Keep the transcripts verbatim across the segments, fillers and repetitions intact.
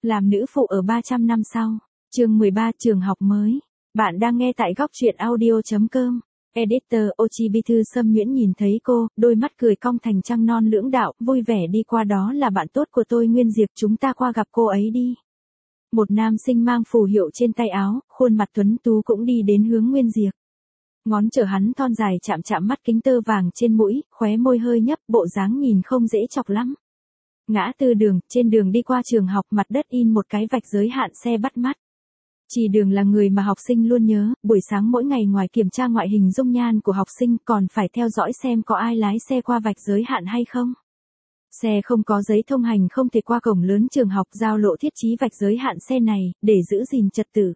Làm nữ phụ ở ba trăm năm sau. Chương mười ba trường học mới. Bạn đang nghe tại góc truyện audio chấm com. Editor Ochibithu Sâm Nguyễn nhìn thấy cô, đôi mắt cười cong thành trăng non lưỡng đạo, vui vẻ đi qua. Đó là bạn tốt của tôi Nguyên Diệp, chúng ta qua gặp cô ấy đi. Một nam sinh mang phù hiệu trên tay áo, khuôn mặt tuấn tú cũng đi đến hướng Nguyên Diệp. Ngón trở hắn thon dài chạm chạm mắt kính tơ vàng trên mũi, khóe môi hơi nhấp, bộ dáng nhìn không dễ chọc lắm. Ngã tư đường, trên đường đi qua trường học, mặt đất in một cái vạch giới hạn xe bắt mắt. Chỉ đường là người mà học sinh luôn nhớ, buổi sáng mỗi ngày ngoài kiểm tra ngoại hình dung nhan của học sinh còn phải theo dõi xem có ai lái xe qua vạch giới hạn hay không. Xe không có giấy thông hành không thể qua cổng lớn trường học, giao lộ thiết trí vạch giới hạn xe này, để giữ gìn trật tự.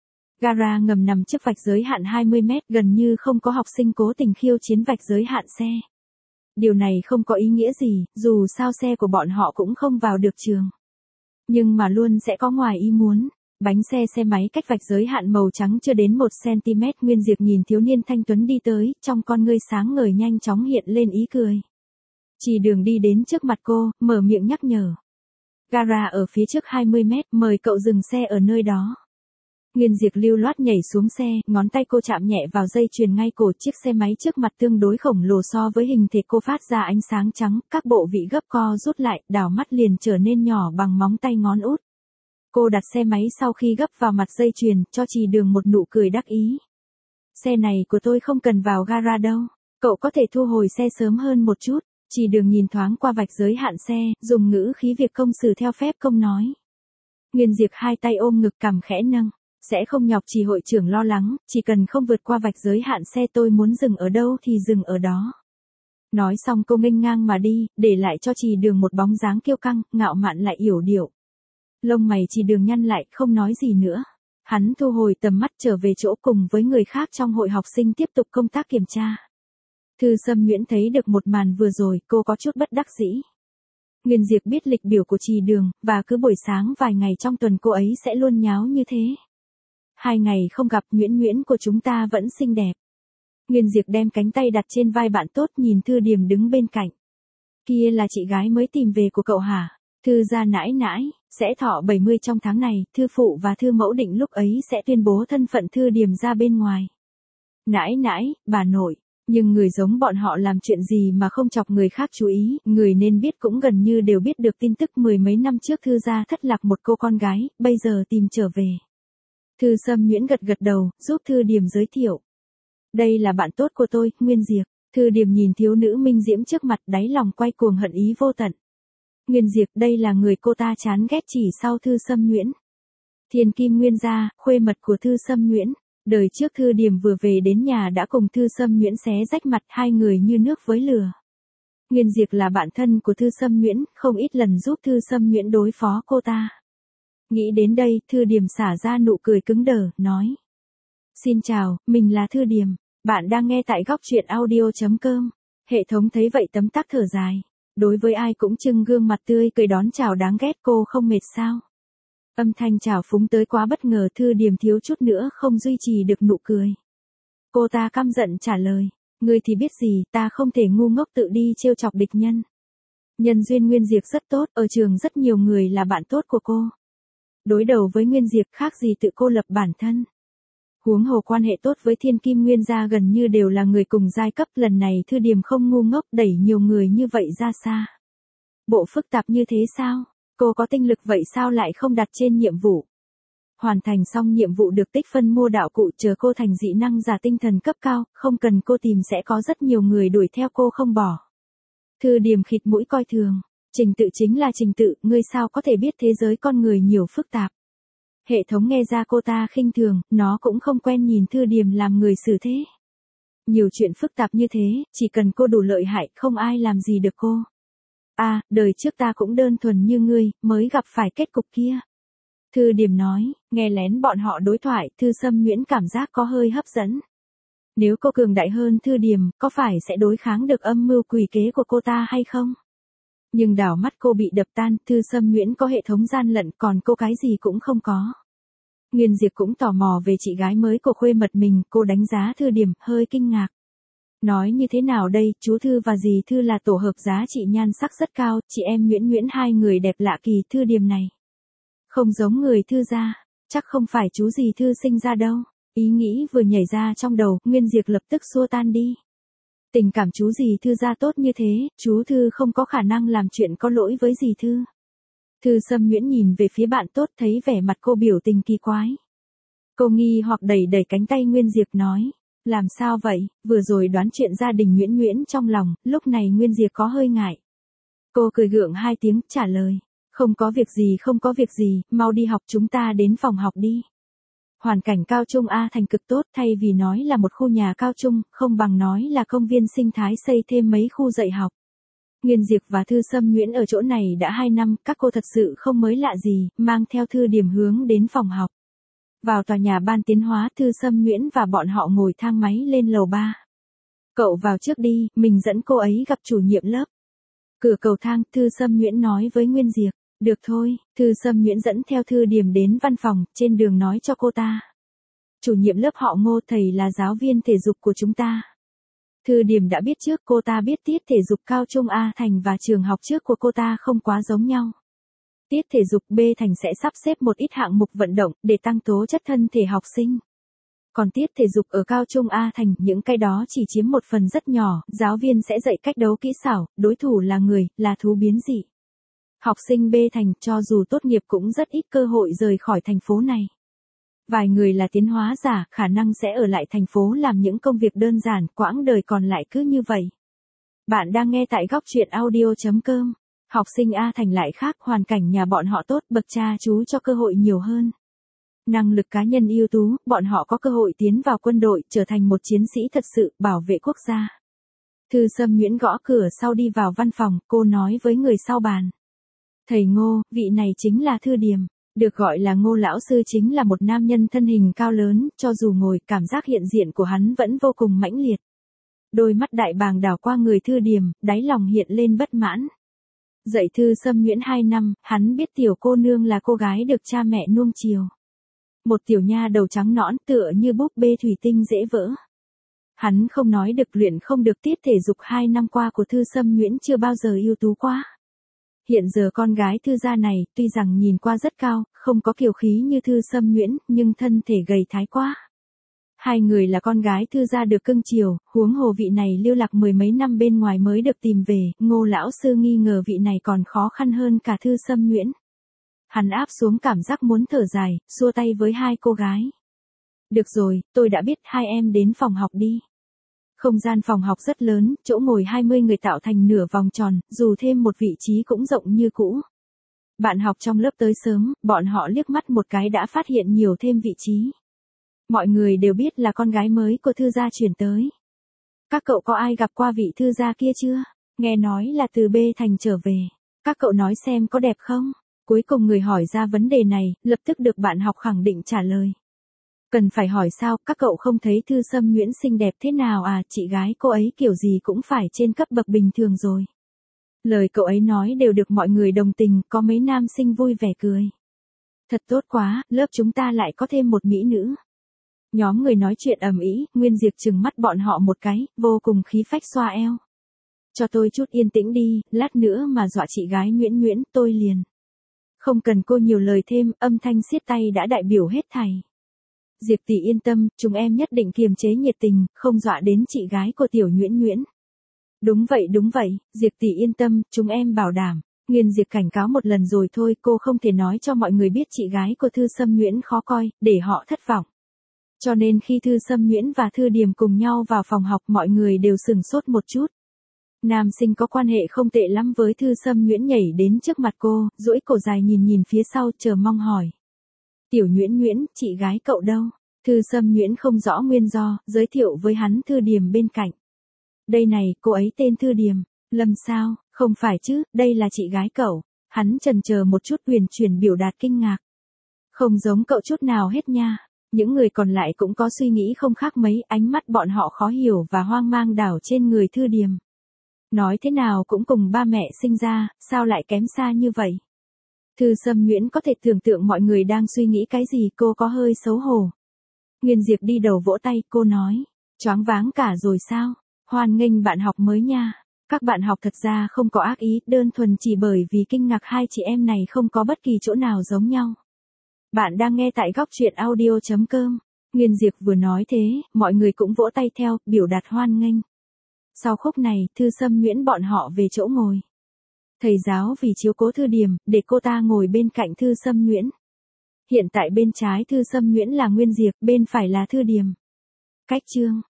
Gara ngầm nằm trước vạch giới hạn hai mươi mét, gần như không có học sinh cố tình khiêu chiến vạch giới hạn xe. Điều này không có ý nghĩa gì, dù sao xe của bọn họ cũng không vào được trường. Nhưng mà luôn sẽ có ngoài ý muốn. Bánh xe xe máy cách vạch giới hạn màu trắng chưa đến một xăng-ti-mét. Nguyên Diệp nhìn thiếu niên thanh tuấn đi tới, trong con ngươi sáng ngời nhanh chóng hiện lên ý cười. Chỉ đường đi đến trước mặt cô, mở miệng nhắc nhở. Gara ở phía trước hai mươi mét, mời cậu dừng xe ở nơi đó. Nguyên Diệp lưu loát nhảy xuống xe, ngón tay cô chạm nhẹ vào dây chuyền ngay cổ. Chiếc xe máy trước mặt tương đối khổng lồ so với hình thể cô, phát ra ánh sáng trắng, các bộ vị gấp co rút lại, đảo mắt liền trở nên nhỏ bằng móng tay ngón út. Cô đặt xe máy sau khi gấp vào mặt dây chuyền, cho Chỉ Đường một nụ cười đắc ý. Xe này của tôi không cần vào gara đâu, cậu có thể thu hồi xe sớm hơn một chút. Chỉ Đường nhìn thoáng qua vạch giới hạn xe, dùng ngữ khí việc công xử theo phép công nói. Nguyên Diệp hai tay ôm ngực, cằm khẽ nâng. Sẽ không nhọc Chỉ hội trưởng lo lắng, chỉ cần không vượt qua vạch giới hạn xe, tôi muốn dừng ở đâu thì dừng ở đó. Nói xong cô nghênh ngang mà đi, để lại cho Chỉ Đường một bóng dáng kiêu căng, ngạo mạn lại yểu điệu. Lông mày Chỉ Đường nhăn lại, không nói gì nữa. Hắn thu hồi tầm mắt trở về chỗ cùng với người khác trong hội học sinh tiếp tục công tác kiểm tra. Thư Sâm Nguyễn thấy được một màn vừa rồi, cô có chút bất đắc dĩ. Nguyên Diệp biết lịch biểu của Chỉ Đường, và cứ buổi sáng vài ngày trong tuần cô ấy sẽ luôn nháo như thế. Hai ngày không gặp, Nguyễn Nguyễn của chúng ta vẫn xinh đẹp. Nguyên Diệp đem cánh tay đặt trên vai bạn tốt, nhìn Thư Điềm đứng bên cạnh. Kia là chị gái mới tìm về của cậu hả? Thư gia nãi nãi, sẽ thọ bảy mươi trong tháng này, Thư phụ và Thư mẫu định lúc ấy sẽ tuyên bố thân phận Thư Điềm ra bên ngoài. Nãi nãi, bà nội, nhưng người giống bọn họ làm chuyện gì mà không chọc người khác chú ý, người nên biết cũng gần như đều biết được tin tức mười mấy năm trước Thư gia thất lạc một cô con gái, bây giờ tìm trở về. Thư Sâm Nguyễn gật gật đầu, giúp Thư Điềm giới thiệu. Đây là bạn tốt của tôi, Nguyên Diệp. Thư Điềm nhìn thiếu nữ minh diễm trước mặt, đáy lòng quay cuồng hận ý vô tận. Nguyên Diệp, đây là người cô ta chán ghét chỉ sau Thư Sâm Nguyễn. Thiên Kim Nguyên gia, khuê mật của Thư Sâm Nguyễn. Đời trước Thư Điềm vừa về đến nhà đã cùng Thư Sâm Nguyễn xé rách mặt, hai người như nước với lửa. Nguyên Diệp là bạn thân của Thư Sâm Nguyễn, không ít lần giúp Thư Sâm Nguyễn đối phó cô ta. Nghĩ đến đây, Thư Điềm xả ra nụ cười cứng đờ, nói. Xin chào, mình là Thư Điềm, bạn đang nghe tại góc truyện audio chấm com. Hệ thống thấy vậy tấm tắc thở dài. Đối với ai cũng trưng gương mặt tươi cười đón chào, đáng ghét, cô không mệt sao? Âm thanh chào phúng tới quá bất ngờ, Thư Điềm thiếu chút nữa không duy trì được nụ cười. Cô ta căm giận trả lời. Ngươi thì biết gì, ta không thể ngu ngốc tự đi trêu chọc địch nhân. Nhân duyên Nguyên Diệp rất tốt, ở trường rất nhiều người là bạn tốt của cô. Đối đầu với Nguyên Diệp khác gì tự cô lập bản thân. Huống hồ quan hệ tốt với Thiên Kim Nguyên gia gần như đều là người cùng giai cấp, lần này Thư Điềm không ngu ngốc đẩy nhiều người như vậy ra xa. Bộ phức tạp như thế sao? Cô có tinh lực vậy sao lại không đặt trên nhiệm vụ? Hoàn thành xong nhiệm vụ được tích phân mua đạo cụ, chờ cô thành dị năng giả tinh thần cấp cao, không cần cô tìm sẽ có rất nhiều người đuổi theo cô không bỏ. Thư Điềm khịt mũi coi thường. Trình tự chính là trình tự, ngươi sao có thể biết thế giới con người nhiều phức tạp. Hệ thống nghe ra cô ta khinh thường, nó cũng không quen nhìn Thư Điềm làm người xử thế. Nhiều chuyện phức tạp như thế, chỉ cần cô đủ lợi hại, không ai làm gì được cô. À, đời trước ta cũng đơn thuần như ngươi, mới gặp phải kết cục kia. Thư Điềm nói, nghe lén bọn họ đối thoại, Thư Sâm Nguyễn cảm giác có hơi hấp dẫn. Nếu cô cường đại hơn Thư Điềm, có phải sẽ đối kháng được âm mưu quỷ kế của cô ta hay không? Nhưng đảo mắt cô bị đập tan, Thư Sâm Nguyễn có hệ thống gian lận, còn cô cái gì cũng không có. Nguyên Diệp cũng tò mò về chị gái mới của khuê mật mình, cô đánh giá Thư Điềm, hơi kinh ngạc. Nói như thế nào đây, chú Thư và dì Thư là tổ hợp giá trị nhan sắc rất cao, chị em Nguyễn Nguyễn hai người đẹp lạ kỳ, Thư Điềm này. Không giống người Thư gia, chắc không phải chú dì Thư sinh ra đâu. Ý nghĩ vừa nhảy ra trong đầu, Nguyên Diệp lập tức xua tan đi. Tình cảm chú dì Thư gia tốt như thế, chú Thư không có khả năng làm chuyện có lỗi với dì Thư. Thư Sâm Nguyễn nhìn về phía bạn tốt, thấy vẻ mặt cô biểu tình kỳ quái. Cô nghi hoặc đẩy đẩy cánh tay Nguyên Diệp nói. Làm sao vậy, vừa rồi đoán chuyện gia đình Nguyễn Nguyễn trong lòng, lúc này Nguyên Diệp có hơi ngại. Cô cười gượng hai tiếng, trả lời. Không có việc gì không có việc gì, mau đi học, chúng ta đến phòng học đi. Hoàn cảnh cao trung A Thành cực tốt, thay vì nói là một khu nhà cao trung, không bằng nói là công viên sinh thái xây thêm mấy khu dạy học. Nguyên Diệp và Thư Sâm Nguyễn ở chỗ này đã hai năm, các cô thật sự không mới lạ gì, mang theo Thư Điểm hướng đến phòng học. Vào tòa nhà ban tiến hóa, Thư Sâm Nguyễn và bọn họ ngồi thang máy lên lầu ba. Cậu vào trước đi, mình dẫn cô ấy gặp chủ nhiệm lớp. Cửa cầu thang, Thư Sâm Nguyễn nói với Nguyên Diệp. Được thôi, Thư Sâm Nguyễn dẫn theo Thư Điểm đến văn phòng, trên đường nói cho cô ta. Chủ nhiệm lớp họ Ngô, thầy là giáo viên thể dục của chúng ta. Thư Điểm đã biết trước, cô ta biết tiết thể dục cao trung A Thành và trường học trước của cô ta không quá giống nhau. Tiết thể dục B Thành sẽ sắp xếp một ít hạng mục vận động để tăng tố chất thân thể học sinh. Còn tiết thể dục ở cao trung A Thành, những cái đó chỉ chiếm một phần rất nhỏ, giáo viên sẽ dạy cách đấu kỹ xảo, đối thủ là người, là thú biến dị. Học sinh B Thành cho dù tốt nghiệp cũng rất ít cơ hội rời khỏi thành phố này. Vài người là tiến hóa giả, khả năng sẽ ở lại thành phố làm những công việc đơn giản, quãng đời còn lại cứ như vậy. Bạn đang nghe tại góc truyện audio chấm com. Học sinh A Thành lại khác, hoàn cảnh nhà bọn họ tốt, bậc cha chú cho cơ hội nhiều hơn. Năng lực cá nhân ưu tú, bọn họ có cơ hội tiến vào quân đội, trở thành một chiến sĩ thật sự, bảo vệ quốc gia. Thư Sâm Nguyễn gõ cửa sau đi vào văn phòng, cô nói với người sau bàn. Thầy Ngô, vị này chính là Thư Điểm. Được gọi là Ngô lão sư chính là một nam nhân thân hình cao lớn, cho dù ngồi, cảm giác hiện diện của hắn vẫn vô cùng mãnh liệt. Đôi mắt đại bàng đảo qua người Thư Điểm, đáy lòng hiện lên bất mãn. Dạy Thư Sâm Nguyễn hai năm, hắn biết tiểu cô nương là cô gái được cha mẹ nuông chiều. Một tiểu nha đầu trắng nõn tựa như búp bê thủy tinh dễ vỡ. Hắn không nói được, luyện không được, tiết thể dục hai năm qua của Thư Sâm Nguyễn chưa bao giờ ưu tú quá. Hiện giờ con gái Thư gia này, tuy rằng nhìn qua rất cao, không có kiều khí như Thư Sâm Nguyễn, nhưng thân thể gầy thái quá. Hai người là con gái Thư gia được cưng chiều, huống hồ vị này lưu lạc mười mấy năm bên ngoài mới được tìm về, Ngô lão sư nghi ngờ vị này còn khó khăn hơn cả Thư Sâm Nguyễn. Hắn áp xuống cảm giác muốn thở dài, xua tay với hai cô gái. Được rồi, tôi đã biết, hai em đến phòng học đi. Không gian phòng học rất lớn, chỗ ngồi hai mươi người tạo thành nửa vòng tròn, dù thêm một vị trí cũng rộng như cũ. Bạn học trong lớp tới sớm, bọn họ liếc mắt một cái đã phát hiện nhiều thêm vị trí. Mọi người đều biết là con gái mới của Thư gia chuyển tới. Các cậu có ai gặp qua vị Thư gia kia chưa? Nghe nói là từ B Thành trở về. Các cậu nói xem có đẹp không? Cuối cùng người hỏi ra vấn đề này, lập tức được bạn học khẳng định trả lời. Cần phải hỏi sao, các cậu không thấy Thư Sâm Nguyễn xinh đẹp thế nào à, chị gái cô ấy kiểu gì cũng phải trên cấp bậc bình thường rồi. Lời cậu ấy nói đều được mọi người đồng tình, có mấy nam sinh vui vẻ cười. Thật tốt quá, lớp chúng ta lại có thêm một mỹ nữ. Nhóm người nói chuyện ầm ĩ, Nguyên Diệp trừng mắt bọn họ một cái, vô cùng khí phách xoa eo. Cho tôi chút yên tĩnh đi, lát nữa mà dọa chị gái Nguyễn Nguyễn, tôi liền. Không cần cô nhiều lời thêm, âm thanh siết tay đã đại biểu hết thảy. Diệp tỷ yên tâm, chúng em nhất định kiềm chế nhiệt tình, không dọa đến chị gái của tiểu Nguyễn Nguyễn. Đúng vậy đúng vậy, Diệp tỷ yên tâm, chúng em bảo đảm. Nguyên Diệp cảnh cáo một lần rồi thôi, cô không thể nói cho mọi người biết chị gái của Thư Sâm Nguyễn khó coi, để họ thất vọng. Cho nên khi Thư Sâm Nguyễn và Thư Điểm cùng nhau vào phòng học, mọi người đều sửng sốt một chút. Nam sinh có quan hệ không tệ lắm với Thư Sâm Nguyễn nhảy đến trước mặt cô, duỗi cổ dài nhìn nhìn phía sau, chờ mong hỏi. Tiểu Nguyễn Nguyễn, chị gái cậu đâu? Thư Sâm Nguyễn không rõ nguyên do, giới thiệu với hắn Thư Điểm bên cạnh. Đây này, cô ấy tên Thư Điểm. Lâm sao? Không phải chứ, đây là chị gái cậu. Hắn chần chờ một chút, huyền chuyển biểu đạt kinh ngạc. Không giống cậu chút nào hết nha. Những người còn lại cũng có suy nghĩ không khác mấy, ánh mắt bọn họ khó hiểu và hoang mang đảo trên người Thư Điểm. Nói thế nào cũng cùng ba mẹ sinh ra, sao lại kém xa như vậy? Thư Sâm Nguyễn có thể tưởng tượng mọi người đang suy nghĩ cái gì, cô có hơi xấu hổ. Nguyên Diệp đi đầu vỗ tay, cô nói, choáng váng cả rồi sao? Hoan nghênh bạn học mới nha. Các bạn học thật ra không có ác ý, đơn thuần chỉ bởi vì kinh ngạc hai chị em này không có bất kỳ chỗ nào giống nhau. Bạn đang nghe tại góc chuyện audio chấm com. Nguyên Diệp vừa nói thế, mọi người cũng vỗ tay theo, biểu đạt hoan nghênh. Sau khúc này, Thư Sâm Nguyễn bọn họ về chỗ ngồi. Thầy giáo vì chiếu cố Thư Điểm, để cô ta ngồi bên cạnh Thư Sâm Nguyễn. Hiện tại bên trái Thư Sâm Nguyễn là Nguyên Diệp, bên phải là Thư Điểm. Cách chương.